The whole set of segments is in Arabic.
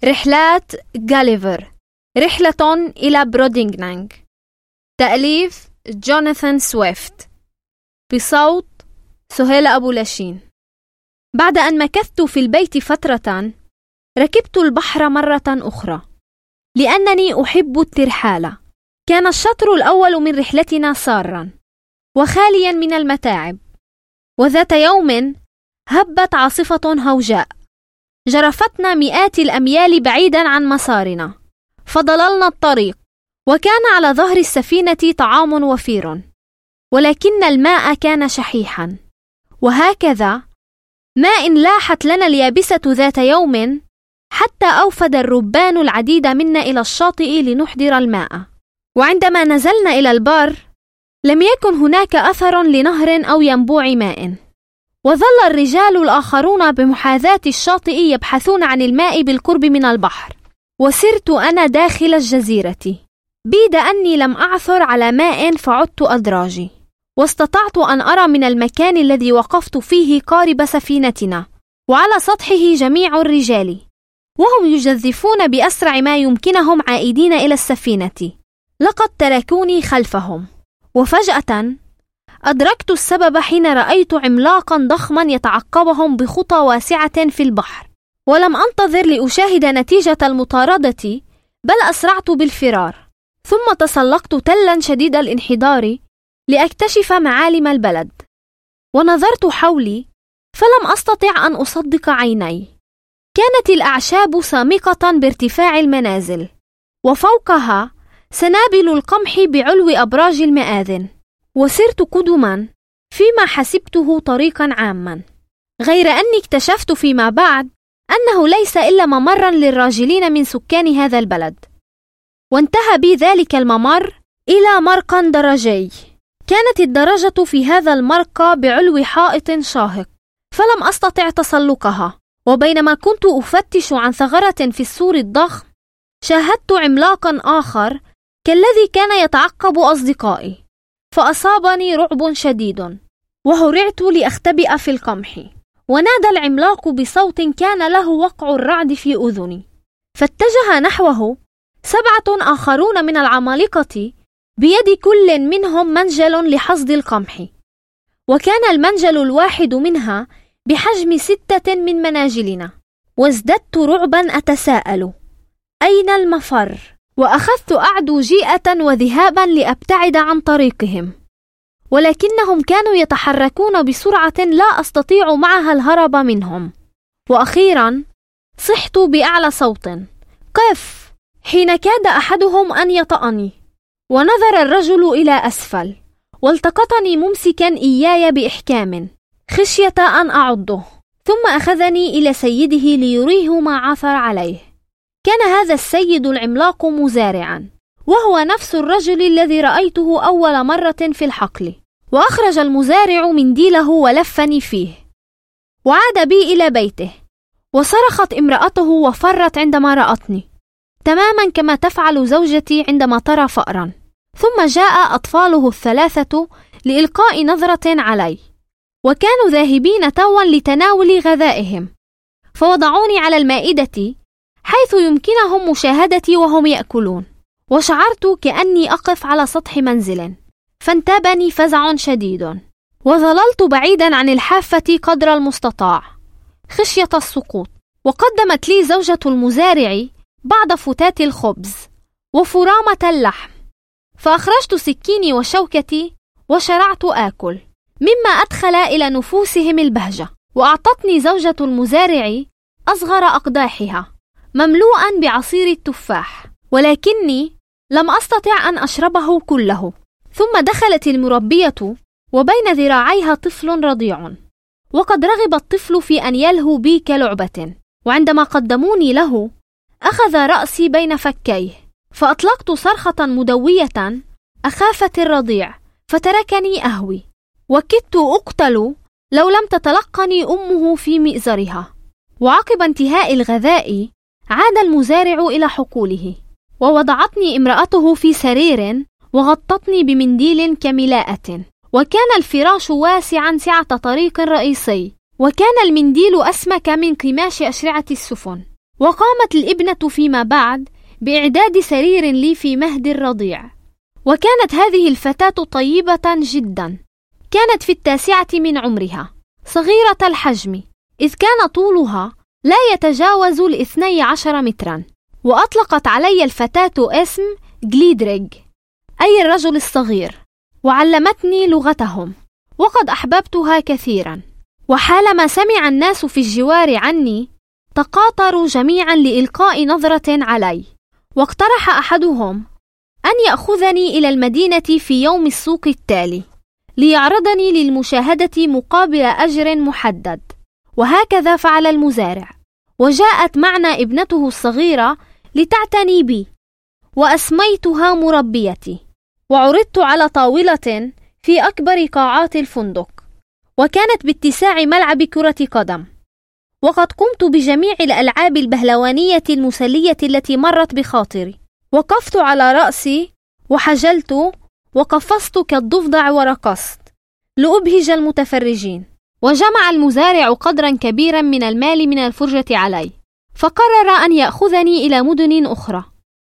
رحلات غاليفر، رحلة إلى برودينغنانغ. تأليف جوناثان سويفت، بصوت سهيلة أبو لاشين. بعد أن مكثت في البيت فترة، ركبت البحر مرة أخرى لأنني أحب الترحال. كان الشطر الأول من رحلتنا سارا وخاليا من المتاعب، وذات يوم هبت عاصفة هوجاء جرفتنا مئات الأميال بعيدا عن مسارنا، فضللنا الطريق، وكان على ظهر السفينة طعام وفير، ولكن الماء كان شحيحا. وهكذا ما إن لاحت لنا اليابسة ذات يوم حتى أوفد الربان العديد منا إلى الشاطئ لنحضر الماء. وعندما نزلنا إلى البر لم يكن هناك أثر لنهر أو ينبوع ماء، وظل الرجال الآخرون بمحاذاة الشاطئ يبحثون عن الماء بالقرب من البحر. وسرت أنا داخل الجزيرة، بيد أني لم أعثر على ماء، فعدت أدراجي، واستطعت أن أرى من المكان الذي وقفت فيه قارب سفينتنا، وعلى سطحه جميع الرجال، وهم يجذفون بأسرع ما يمكنهم عائدين إلى السفينة. لقد تركوني خلفهم، وفجأة أدركت السبب حين رأيت عملاقا ضخما يتعقبهم بخطى واسعة في البحر. ولم أنتظر لأشاهد نتيجة المطاردة، بل أسرعت بالفرار، ثم تسلقت تلا شديد الانحدار لأكتشف معالم البلد. ونظرت حولي فلم أستطع أن أصدق عيني. كانت الأعشاب سامقة بارتفاع المنازل، وفوقها سنابل القمح بعلو أبراج المآذن. وسرت قدما فيما حسبته طريقا عاما، غير أني اكتشفت فيما بعد أنه ليس إلا ممرا للراجلين من سكان هذا البلد. وانتهى بي ذلك الممر إلى مرقى درجي. كانت الدرجة في هذا المرقى بعلو حائط شاهق، فلم أستطع تسلقها. وبينما كنت أفتش عن ثغرة في السور الضخم، شاهدت عملاقا آخر كالذي كان يتعقب أصدقائي، فأصابني رعب شديد، وهرعت لأختبئ في القمح. ونادى العملاق بصوت كان له وقع الرعد في أذني، فاتجه نحوه 7 آخرون من العمالقة، بيد كل منهم منجل لحصد القمح، وكان المنجل الواحد منها بحجم 6 من مناجلنا. وازددت رعبا أتساءل أين المفر، وأخذت أعدو جيئة وذهابا لأبتعد عن طريقهم، ولكنهم كانوا يتحركون بسرعة لا أستطيع معها الهرب منهم. وأخيرا صحت بأعلى صوت: قف! حين كاد أحدهم أن يطأني، ونظر الرجل إلى أسفل، والتقطني ممسكا إياي بإحكام خشية أن أعضه، ثم أخذني إلى سيده ليريه ما عثر عليه. كان هذا السيد العملاق مزارعا، وهو نفس الرجل الذي رأيته أول مرة في الحقل. وأخرج المزارع منديله ولفني فيه، وعاد بي إلى بيته. وصرخت امرأته وفرت عندما رأتني، تماما كما تفعل زوجتي عندما ترى فأرا. ثم جاء أطفاله 3 لإلقاء نظرة علي، وكانوا ذاهبين توا لتناول غذائهم، فوضعوني على المائدة حيث يمكنهم مشاهدتي وهم يأكلون. وشعرت كأني أقف على سطح منزل، فانتابني فزع شديد، وظللت بعيدا عن الحافة قدر المستطاع خشية السقوط. وقدمت لي زوجة المزارع بعض فتات الخبز وفرامة اللحم، فأخرجت سكيني وشوكتي وشرعت آكل، مما أدخل إلى نفوسهم البهجة. وأعطتني زوجة المزارع أصغر أقداحها مملوءا بعصير التفاح، ولكني لم أستطع أن أشربه كله. ثم دخلت المربية وبين ذراعيها طفل رضيع، وقد رغب الطفل في أن يلهو بي كلعبة. وعندما قدموني له أخذ رأسي بين فكيه، فأطلقت صرخة مدوية أخافت الرضيع، فتركني أهوي، وكدت أقتل لو لم تتلقني أمه في مئزرها. وعقب انتهاء الغذاء عاد المزارع إلى حقوله، ووضعتني امرأته في سرير وغطتني بمنديل كملاءة. وكان الفراش واسعا سعة طريق رئيسي، وكان المنديل أسمك من قماش أشرعة السفن. وقامت الابنة فيما بعد بإعداد سرير لي في مهد الرضيع. وكانت هذه الفتاة طيبة جدا، كانت في 9 من عمرها، صغيرة الحجم، إذ كان طولها لا يتجاوز 12 مترا. وأطلقت علي الفتاة اسم جليدريج، أي الرجل الصغير، وعلمتني لغتهم، وقد أحببتها كثيرا. وحالما سمع الناس في الجوار عني تقاطروا جميعا لإلقاء نظرة علي، واقترح أحدهم أن يأخذني إلى المدينة في يوم السوق التالي ليعرضني للمشاهدة مقابل أجر محدد. وهكذا فعل المزارع، وجاءت معنا ابنته الصغيرة لتعتني بي، وأسميتها مربيتي. وعرضت على طاولة في أكبر قاعات الفندق، وكانت باتساع ملعب كرة قدم، وقد قمت بجميع الألعاب البهلوانية المسلية التي مرت بخاطري. وقفت على رأسي وحجلت وقفزت كالضفدع ورقصت لأبهج المتفرجين. وجمع المزارع قدرا كبيرا من المال من الفرجة علي، فقرر أن يأخذني إلى مدن أخرى.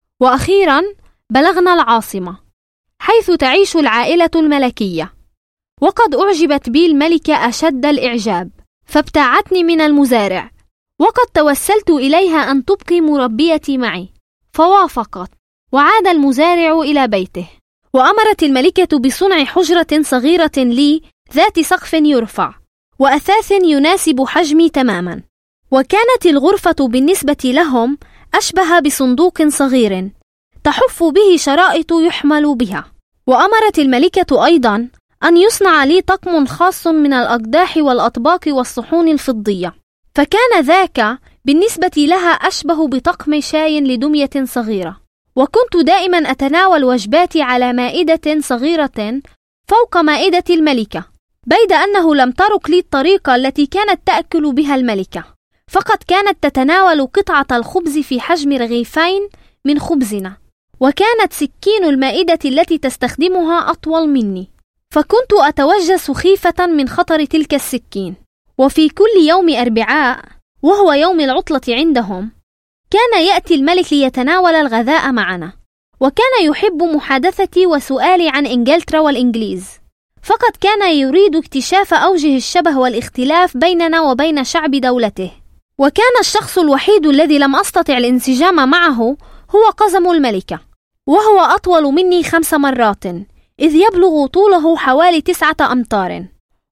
وأخيرا بلغنا العاصمة حيث تعيش العائلة الملكية، وقد أعجبت بي الملكة أشد الإعجاب، فابتاعتني من المزارع، وقد توسلت إليها أن تبقي مربيتي معي، فوافقت. وعاد المزارع إلى بيته، وأمرت الملكة بصنع حجرة صغيرة لي ذات سقف يرفع وأثاث يناسب حجمي تماما. وكانت الغرفة بالنسبة لهم أشبه بصندوق صغير تحف به شرائط يحمل بها. وأمرت الملكة أيضا أن يصنع لي طقم خاص من الأقداح والأطباق والصحون الفضية، فكان ذاك بالنسبة لها أشبه بطقم شاي لدمية صغيرة. وكنت دائما أتناول وجباتي على مائدة صغيرة فوق مائدة الملكة، بيد أنه لم ترك لي الطريقة التي كانت تأكل بها الملكة، فقد كانت تتناول قطعة الخبز في حجم رغيفين من خبزنا، وكانت سكين المائدة التي تستخدمها أطول مني، فكنت أتوجس خيفة من خطر تلك السكين. وفي كل يوم أربعاء، وهو يوم العطلة عندهم، كان يأتي الملك ليتناول الغذاء معنا، وكان يحب محادثتي وسؤالي عن إنجلترا والإنجليز، فقد كان يريد اكتشاف أوجه الشبه والاختلاف بيننا وبين شعب دولته. وكان الشخص الوحيد الذي لم أستطع الانسجام معه هو قزم الملكة، وهو أطول مني 5 مرات، إذ يبلغ طوله حوالي 9 أمتار،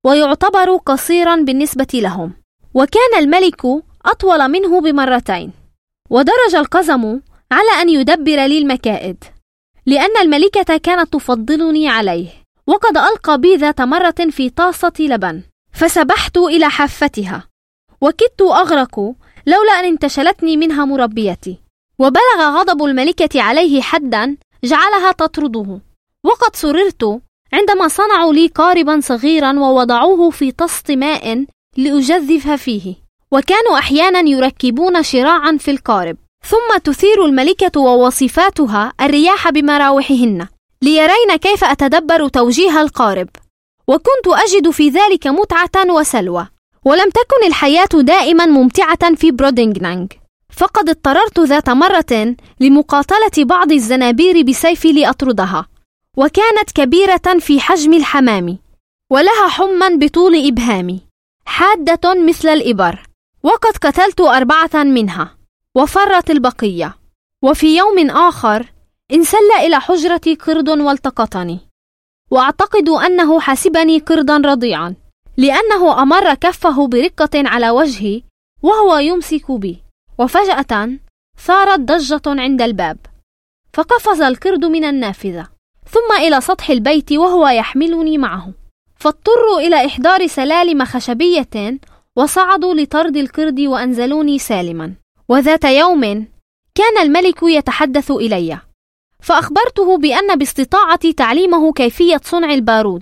ويعتبر قصيرا بالنسبة لهم. وكان الملك أطول منه ب2. ودرج القزم على أن يدبر لي المكائد، لأن الملكة كانت تفضلني عليه، وقد ألقى بي ذات مرة في طاسة لبن، فسبحت إلى حافتها، وكدت أغرق لولا أن انتشلتني منها مربيتي. وبلغ غضب الملكة عليه حدا جعلها تطرده. وقد سررت عندما صنعوا لي قاربا صغيرا ووضعوه في طست ماء لأجذف فيه، وكانوا أحيانا يركبون شراعا في القارب، ثم تثير الملكة ووصفاتها الرياح بمراوحهن ليرين كيف أتدبر توجيه القارب، وكنت أجد في ذلك متعة وسلوى. ولم تكن الحياة دائما ممتعة في برودينغنانغ، فقد اضطررت ذات مرة لمقاتلة بعض الزنابير بسيفي لأطردها، وكانت كبيرة في حجم الحمام، ولها حما بطول إبهامي حادة مثل الإبر، وقد قتلت 4 منها وفرت البقية. وفي يوم آخر انسل إلى حجرتي قرد والتقطني، وأعتقد أنه حسبني قردا رضيعا، لأنه أمر كفه برقة على وجهي وهو يمسك بي، وفجأة ثارت ضجة عند الباب، فقفز القرد من النافذة ثم إلى سطح البيت وهو يحملني معه، فاضطروا إلى إحضار سلالم خشبية وصعدوا لطرد القرد وأنزلوني سالما. وذات يوم كان الملك يتحدث إلي، فأخبرته بأن باستطاعتي تعليمه كيفية صنع البارود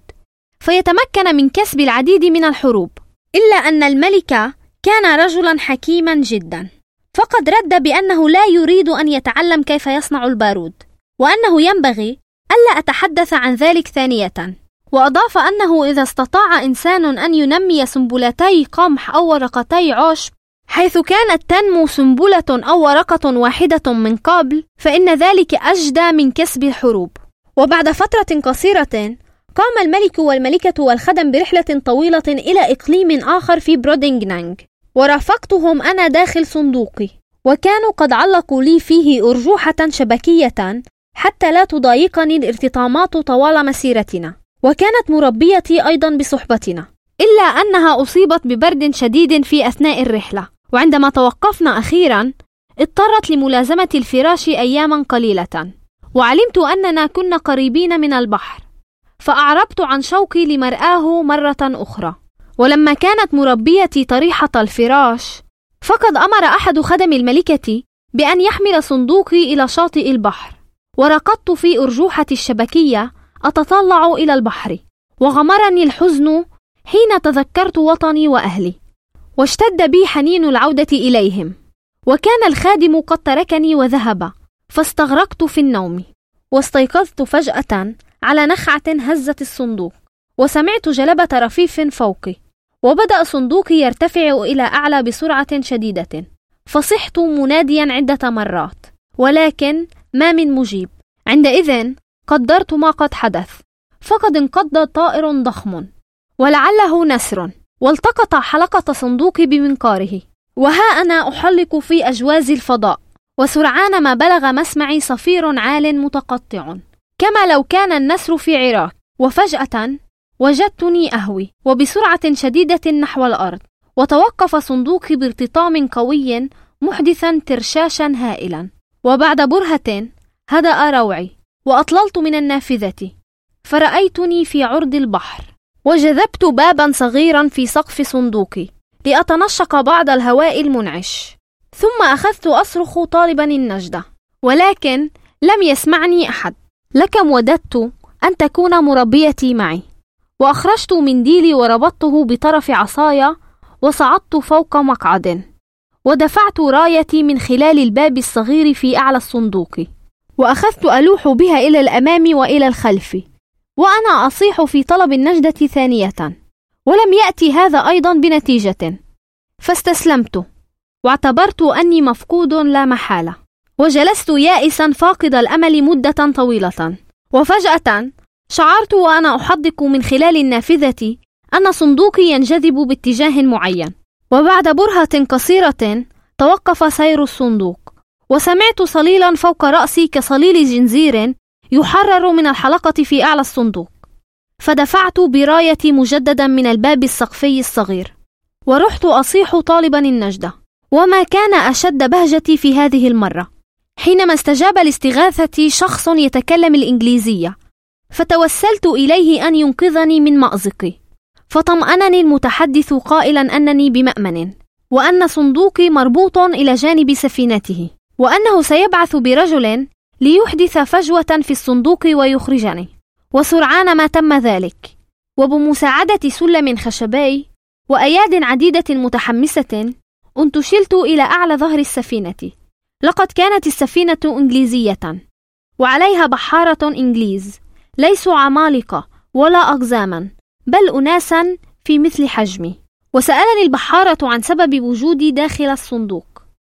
فيتمكن من كسب العديد من الحروب، إلا أن الملك كان رجلا حكيما جدا، فقد رد بأنه لا يريد أن يتعلم كيف يصنع البارود، وأنه ينبغي ألا أتحدث عن ذلك ثانية. وأضاف أنه إذا استطاع إنسان أن ينمي سنبلتي قمح أو ورقتي عشب حيث كانت تنمو سنبلة أو ورقة واحدة من قبل، فإن ذلك أجدى من كسب الحروب. وبعد فترة قصيرة قام الملك والملكة والخدم برحلة طويلة إلى إقليم آخر في برودينغنانغ، ورافقتهم أنا داخل صندوقي، وكانوا قد علقوا لي فيه أرجوحة شبكية حتى لا تضايقني الارتطامات طوال مسيرتنا. وكانت مربيتي أيضا بصحبتنا، إلا أنها أصيبت ببرد شديد في أثناء الرحلة، وعندما توقفنا أخيرا اضطرت لملازمة الفراش أياما قليلة. وعلمت أننا كنا قريبين من البحر، فأعربت عن شوقي لمرآه مرة أخرى. ولما كانت مربيتي طريحة الفراش، فقد أمر أحد خدم الملكة بأن يحمل صندوقي إلى شاطئ البحر، ورقدت في أرجوحة الشبكية أتطلع إلى البحر، وغمرني الحزن حين تذكرت وطني وأهلي، واشتد بي حنين العودة إليهم. وكان الخادم قد تركني وذهب، فاستغرقت في النوم، واستيقظت فجأة على نخعة هزت الصندوق، وسمعت جلبة رفيف فوقي، وبدأ صندوقي يرتفع إلى أعلى بسرعة شديدة، فصحت مناديا عدة مرات، ولكن ما من مجيب. عندئذ قدرت ما قد حدث، فقد انقض طائر ضخم ولعله نسر، والتقط حلقة صندوقي بمنقاره، وها أنا أحلق في أجواز الفضاء، وسرعان ما بلغ مسمعي صفير عال متقطع كما لو كان النسر في عراك. وفجأة وجدتني أهوي وبسرعة شديدة نحو الأرض، وتوقف صندوقي بارتطام قوي محدثا ترشاشا هائلا. وبعد برهة هدأ روعي، وأطللت من النافذة، فرأيتني في عرض البحر، وجذبت بابا صغيرا في سقف صندوقي لأتنشق بعض الهواء المنعش، ثم أخذت أصرخ طالبا النجدة، ولكن لم يسمعني أحد. لكم وددت أن تكون مربيتي معي. وأخرجت منديلي وربطته بطرف عصايا، وصعدت فوق مقعد، ودفعت رايتي من خلال الباب الصغير في أعلى الصندوق، وأخذت ألوح بها إلى الأمام وإلى الخلف، وأنا أصيح في طلب النجدة ثانية، ولم يأتي هذا أيضا بنتيجة، فاستسلمت واعتبرت أني مفقود لا محالة، وجلست يائسا فاقد الأمل مدة طويلة. وفجأة شعرت وأنا أحدق من خلال النافذة أن صندوقي ينجذب باتجاه معين، وبعد برهة قصيرة توقف سير الصندوق، وسمعت صليلا فوق رأسي كصليل جنزير يحرر من الحلقة في أعلى الصندوق، فدفعت برايتي مجددا من الباب السقفي الصغير، ورحت أصيح طالبا النجدة. وما كان أشد بهجتي في هذه المرة حينما استجاب لاستغاثتي شخص يتكلم الإنجليزية، فتوسلت إليه أن ينقذني من مأزقي، فطمأنني المتحدث قائلا أنني بمأمن، وأن صندوقي مربوط إلى جانب سفينته، وأنه سيبعث برجل ليحدث فجوة في الصندوق ويخرجني. وسرعان ما تم ذلك، وبمساعدة سلم خشبي وأياد عديدة متحمسة انتشلت إلى أعلى ظهر السفينة. لقد كانت السفينة إنجليزية، وعليها بحارة إنجليز، ليسوا عمالقة ولا أقزاما، بل أناسا في مثل حجمي. وسألني البحارة عن سبب وجودي داخل الصندوق،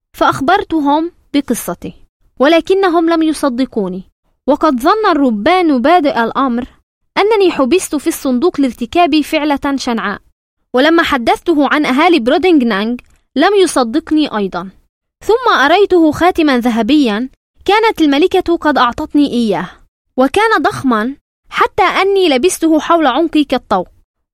فأخبرتهم بقصتي، ولكنهم لم يصدقوني، وقد ظن الربان بادئ الأمر أنني حبست في الصندوق لارتكاب فعلة شنعاء. ولما حدثته عن أهالي برودينغنانغ لم يصدقني أيضا. ثم أريته خاتما ذهبيا كانت الملكة قد أعطتني إياه، وكان ضخما حتى أني لبسته حول عنقي كالطوق.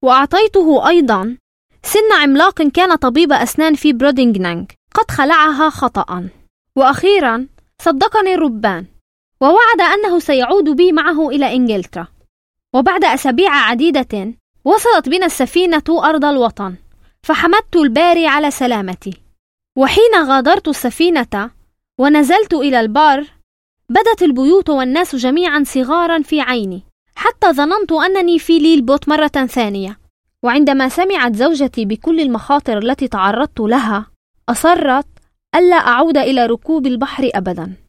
وأعطيته أيضا سن عملاق كان طبيب أسنان في برودينغنانغ قد خلعها خطأ. وأخيرا صدقني الربان، ووعد أنه سيعود بي معه إلى إنجلترا. وبعد أسابيع عديدة وصلت بنا السفينة أرض الوطن، فحمدت الباري على سلامتي. وحين غادرت السفينة ونزلت إلى البار، بدت البيوت والناس جميعا صغارا في عيني، حتى ظننت أنني في ليلبوت مرة ثانية. وعندما سمعت زوجتي بكل المخاطر التي تعرضت لها، أصرت ألا أعود إلى ركوب البحر أبدا.